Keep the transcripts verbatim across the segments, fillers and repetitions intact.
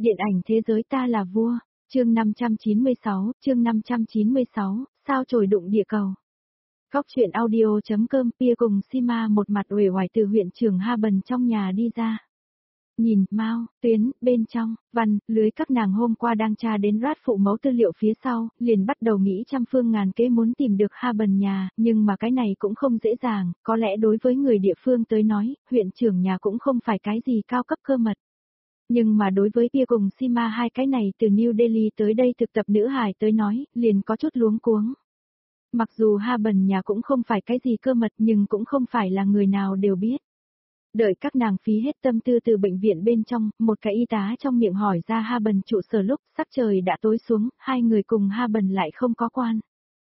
Điện ảnh thế giới ta là vua, chương năm trăm chín mươi sáu, chương năm trăm chín mươi sáu, sao chổi đụng địa cầu. Góc truyện audio.com Pia cùng Sima một mặt uể oải từ huyện trưởng Ha Bần trong nhà đi ra. Nhìn, Mao, Tuyến, bên trong, Văn, Lưới các nàng hôm qua đang tra đến rát phụ mẫu tư liệu phía sau, liền bắt đầu nghĩ trăm phương ngàn kế muốn tìm được Ha Bần nhà, nhưng mà cái này cũng không dễ dàng, có lẽ đối với người địa phương tới nói, huyện trưởng nhà cũng không phải cái gì cao cấp cơ mật. Nhưng mà đối với Pia cùng Sima hai cái này từ New Delhi tới đây thực tập nữ hài tới nói, liền có chút luống cuống. Mặc dù Ha Bần nhà cũng không phải cái gì cơ mật nhưng cũng không phải là người nào đều biết. Đợi các nàng phí hết tâm tư từ bệnh viện bên trong, một cái y tá trong miệng hỏi ra Ha Bần trụ sở lúc sắc trời đã tối xuống, hai người cùng Ha Bần lại không có quan.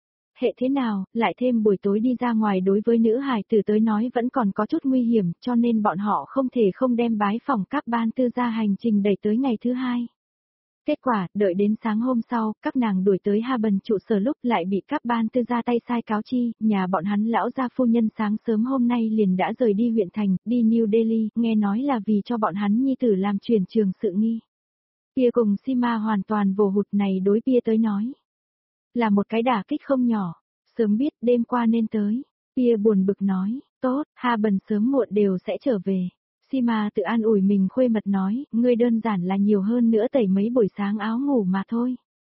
Hệ thế nào, lại thêm buổi tối đi ra ngoài đối với nữ hài tử tới nói vẫn còn có chút nguy hiểm cho nên bọn họ không thể không đem bái phòng các ban tư gia hành trình đẩy tới ngày thứ hai. Kết quả, đợi đến sáng hôm sau, các nàng đuổi tới Ha Bần trụ sở lúc lại bị các ban tư gia tay sai cáo chi, nhà bọn hắn lão gia phu nhân sáng sớm hôm nay liền đã rời đi huyện thành, đi New Delhi, nghe nói là vì cho bọn hắn nhi tử làm truyền trường sự nghi. Pia cùng Sima hoàn toàn vồ hụt này đối Pia tới nói. Là một cái đả kích không nhỏ, sớm biết đêm qua nên tới. Pia buồn bực nói, tốt, Ha Bần sớm muộn đều sẽ trở về. Sima tự an ủi mình khuê mật nói, ngươi đơn giản là nhiều hơn nữa tẩy mấy buổi sáng áo ngủ mà thôi.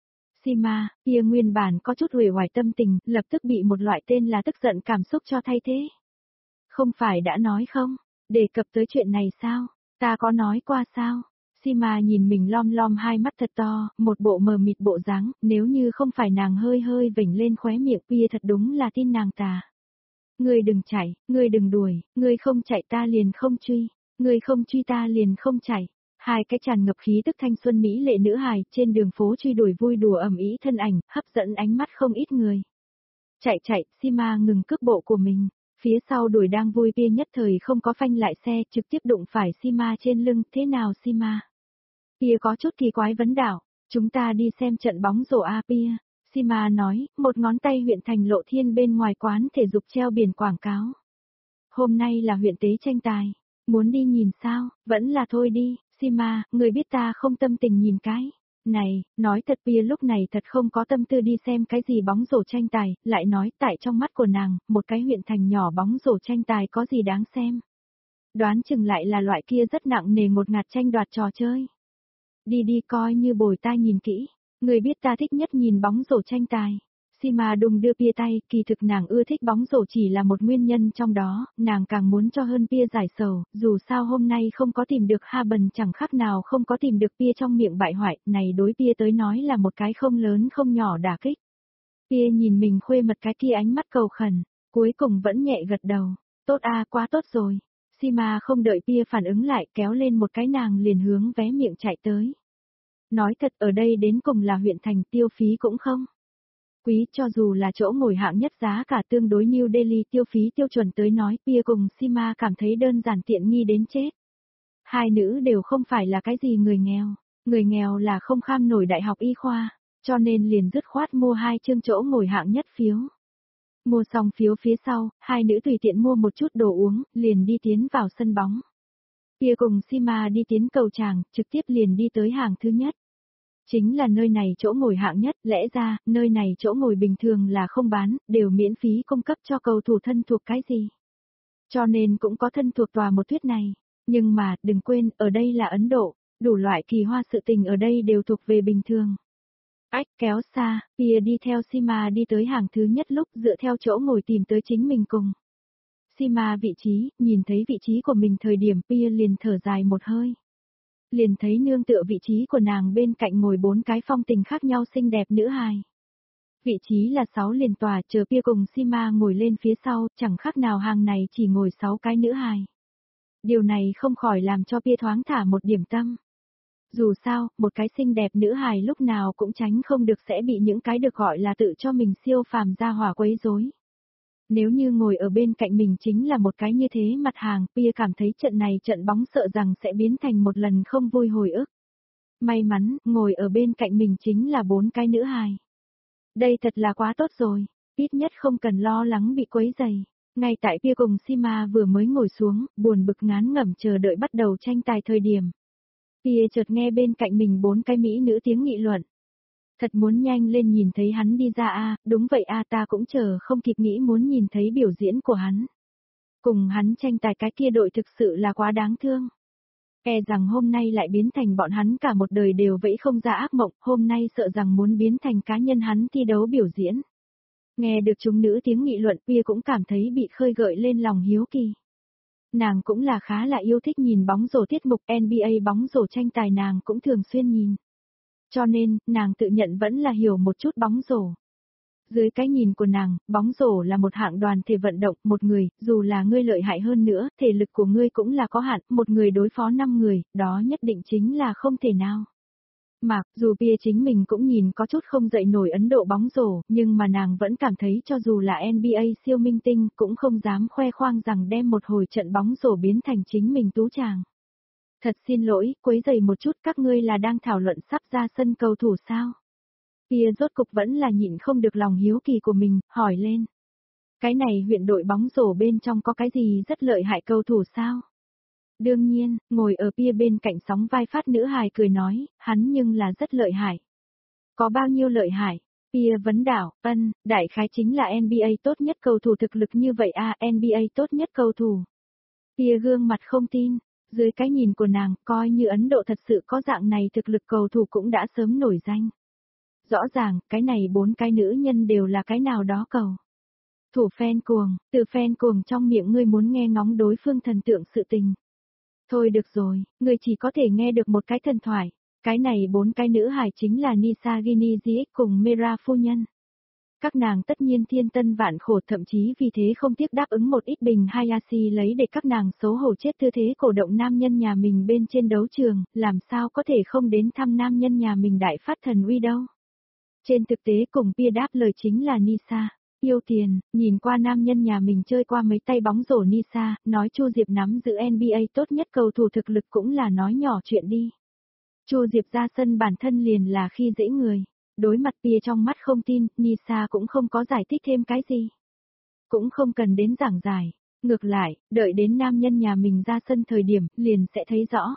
Sima, Pia nguyên bản có chút uể oải tâm tình, lập tức bị một loại tên là tức giận cảm xúc cho thay thế. Không phải đã nói không, đề cập tới chuyện này sao, ta có nói qua sao? Sima nhìn mình lom lom hai mắt thật to, một bộ mờ mịt bộ dáng, nếu như không phải nàng hơi hơi vểnh lên khóe miệng Pia thật đúng là tin nàng tà. Ngươi đừng chạy, ngươi đừng đuổi, ngươi không chạy ta liền không truy, ngươi không truy ta liền không chạy. Hai cái tràn ngập khí tức thanh xuân mỹ lệ nữ hài trên đường phố truy đuổi vui đùa ầm ĩ thân ảnh, hấp dẫn ánh mắt không ít người. Chạy chạy, Sima ngừng cước bộ của mình, phía sau đuổi đang vui Pia nhất thời không có phanh lại xe, trực tiếp đụng phải Sima trên lưng, thế nào Sima? Pia có chút kỳ quái vấn đảo, chúng ta đi xem trận bóng rổ a Pia. Sima nói, một ngón tay huyện thành Lộ Thiên bên ngoài quán thể dục treo biển quảng cáo. Hôm nay là huyện tế tranh tài, muốn đi nhìn sao, vẫn là thôi đi, Sima, người biết ta không tâm tình nhìn cái. Này, nói thật Pia lúc này thật không có tâm tư đi xem cái gì bóng rổ tranh tài, lại nói tại trong mắt của nàng, một cái huyện thành nhỏ bóng rổ tranh tài có gì đáng xem. Đoán chừng lại là loại kia rất nặng nề ngột ngạt tranh đoạt trò chơi. Đi đi coi như bồi tai nhìn kỹ. Người biết ta thích nhất nhìn bóng rổ tranh tài. Sima đùng đưa Pia tay, kỳ thực nàng ưa thích bóng rổ chỉ là một nguyên nhân trong đó, nàng càng muốn cho hơn Pia giải sầu, dù sao hôm nay không có tìm được Ha Bần chẳng khác nào không có tìm được Pia trong miệng bại hoại, này đối Pia tới nói là một cái không lớn không nhỏ đả kích. Pia nhìn mình khuê mật cái kia ánh mắt cầu khẩn, cuối cùng vẫn nhẹ gật đầu, tốt a quá tốt rồi. Sima không đợi Pia phản ứng lại kéo lên một cái nàng liền hướng vé miệng chạy tới. Nói thật ở đây đến cùng là huyện thành tiêu phí cũng không. Quý cho dù là chỗ ngồi hạng nhất giá cả tương đối New Delhi tiêu phí tiêu chuẩn tới nói Pia cùng Sima cảm thấy đơn giản tiện nghi đến chết. Hai nữ đều không phải là cái gì người nghèo, người nghèo là không kham nổi đại học y khoa, cho nên liền dứt khoát mua hai chương chỗ ngồi hạng nhất phiếu. Mua xong phiếu phía sau, hai nữ tùy tiện mua một chút đồ uống, liền đi tiến vào sân bóng. Pia cùng Sima đi tiến cầu tràng, trực tiếp liền đi tới hàng thứ nhất. Chính là nơi này chỗ ngồi hạng nhất, lẽ ra, nơi này chỗ ngồi bình thường là không bán, đều miễn phí cung cấp cho cầu thủ thân thuộc cái gì. Cho nên cũng có thân thuộc tòa một thuyết này. Nhưng mà, đừng quên, ở đây là Ấn Độ, đủ loại kỳ hoa sự tình ở đây đều thuộc về bình thường. Ách kéo xa, Pia đi theo Sima đi tới hàng thứ nhất lúc dựa theo chỗ ngồi tìm tới chính mình cùng. Sima vị trí, nhìn thấy vị trí của mình thời điểm Pia liền thở dài một hơi. Liền thấy nương tựa vị trí của nàng bên cạnh ngồi bốn cái phong tình khác nhau xinh đẹp nữ hài. Vị trí là sáu liền tòa chờ Pia cùng Sima ngồi lên phía sau, chẳng khác nào hàng này chỉ ngồi sáu cái nữ hài. Điều này không khỏi làm cho Pia thoáng thả một điểm tâm. Dù sao, một cái xinh đẹp nữ hài lúc nào cũng tránh không được sẽ bị những cái được gọi là tự cho mình siêu phàm ra hỏa quấy rối. Nếu như ngồi ở bên cạnh mình chính là một cái như thế mặt hàng, Pia cảm thấy trận này trận bóng sợ rằng sẽ biến thành một lần không vui hồi ức. May mắn, ngồi ở bên cạnh mình chính là bốn cái nữ hài. Đây thật là quá tốt rồi, ít nhất không cần lo lắng bị quấy rầy. Ngay tại Pia cùng Sima vừa mới ngồi xuống, buồn bực ngán ngẩm chờ đợi bắt đầu tranh tài thời điểm. Pia chợt nghe bên cạnh mình bốn cái mỹ nữ tiếng nghị luận. Thật muốn nhanh lên nhìn thấy hắn đi ra a, đúng vậy a, ta cũng chờ không kịp nghĩ muốn nhìn thấy biểu diễn của hắn. Cùng hắn tranh tài cái kia đội thực sự là quá đáng thương. E rằng hôm nay lại biến thành bọn hắn cả một đời đều vẫy không ra ác mộng, hôm nay sợ rằng muốn biến thành cá nhân hắn thi đấu biểu diễn. Nghe được chúng nữ tiếng nghị luận, Pia cũng cảm thấy bị khơi gợi lên lòng hiếu kỳ. Nàng cũng là khá là yêu thích nhìn bóng rổ tiết mục en bi ây bóng rổ tranh tài nàng cũng thường xuyên nhìn. Cho nên, nàng tự nhận vẫn là hiểu một chút bóng rổ. Dưới cái nhìn của nàng, bóng rổ là một hạng đoàn thể vận động, một người, dù là ngươi lợi hại hơn nữa, thể lực của ngươi cũng là có hạn, một người đối phó năm người, đó nhất định chính là không thể nào. Mà, dù Pia chính mình cũng nhìn có chút không dậy nổi Ấn Độ bóng rổ, nhưng mà nàng vẫn cảm thấy cho dù là en bi ây siêu minh tinh, cũng không dám khoe khoang rằng đem một hồi trận bóng rổ biến thành chính mình tú chàng. Thật xin lỗi, quấy rầy một chút, các ngươi là đang thảo luận sắp ra sân cầu thủ sao? Pia rốt cục vẫn là nhịn không được lòng hiếu kỳ của mình, hỏi lên. Cái này huyện đội bóng rổ bên trong có cái gì rất lợi hại cầu thủ sao? Đương nhiên, ngồi ở Pia bên cạnh sóng vai phát nữ hài cười nói, hắn nhưng là rất lợi hại. Có bao nhiêu lợi hại? Pia vấn đảo, ân, đại khái chính là en bi ây tốt nhất cầu thủ thực lực như vậy à, en bi ây tốt nhất cầu thủ. Pia gương mặt không tin, dưới cái nhìn của nàng, coi như Ấn Độ thật sự có dạng này thực lực cầu thủ cũng đã sớm nổi danh. Rõ ràng, cái này bốn cái nữ nhân đều là cái nào đó cầu. Thủ fan cuồng, từ fan cuồng trong miệng ngươi muốn nghe ngóng đối phương thần tượng sự tình. Thôi được rồi, ngươi chỉ có thể nghe được một cái thần thoại. Cái này bốn cái nữ hài chính là Nisa Ginizic cùng Mera phu nhân. Các nàng tất nhiên thiên tân vạn khổ, thậm chí vì thế không tiếc đáp ứng một ít bình Hayashi lấy để các nàng xấu hổ chết tư thế cổ động nam nhân nhà mình bên trên đấu trường, làm sao có thể không đến thăm nam nhân nhà mình đại phát thần uy đâu. Trên thực tế cùng Pia đáp lời chính là Nisa. Yêu tiền, nhìn qua nam nhân nhà mình chơi qua mấy tay bóng rổ Nisa, nói Chu Diệp nắm giữ en bi ây tốt nhất cầu thủ thực lực cũng là nói nhỏ chuyện đi. Chu Diệp ra sân bản thân liền là khi dễ người. Đối mặt Pia trong mắt không tin, Nisa cũng không có giải thích thêm cái gì. Cũng không cần đến giảng giải. Ngược lại, đợi đến nam nhân nhà mình ra sân thời điểm, liền sẽ thấy rõ.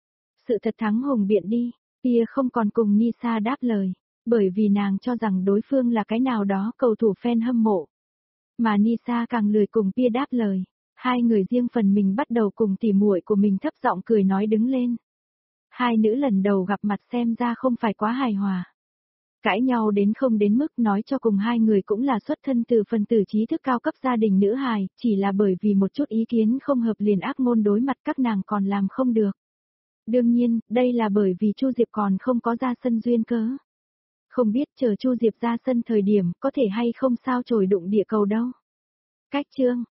Sự thật thắng hùng biện đi, Pia không còn cùng Nisa đáp lời. Bởi vì nàng cho rằng đối phương là cái nào đó cầu thủ fan hâm mộ. Mà Nisa càng lười cùng Pia đáp lời. Hai người riêng phần mình bắt đầu cùng tỉ muội của mình thấp giọng cười nói đứng lên. Hai nữ lần đầu gặp mặt xem ra không phải quá hài hòa. Cãi nhau đến không đến mức nói cho cùng hai người cũng là xuất thân từ phần tử trí thức cao cấp gia đình nữ hài, chỉ là bởi vì một chút ý kiến không hợp liền ác ngôn đối mặt các nàng còn làm không được. Đương nhiên, đây là bởi vì Chu Diệp còn không có ra sân duyên cớ. Không biết chờ Chu Diệp ra sân thời điểm có thể hay không sao chổi đụng địa cầu đâu. Cách chương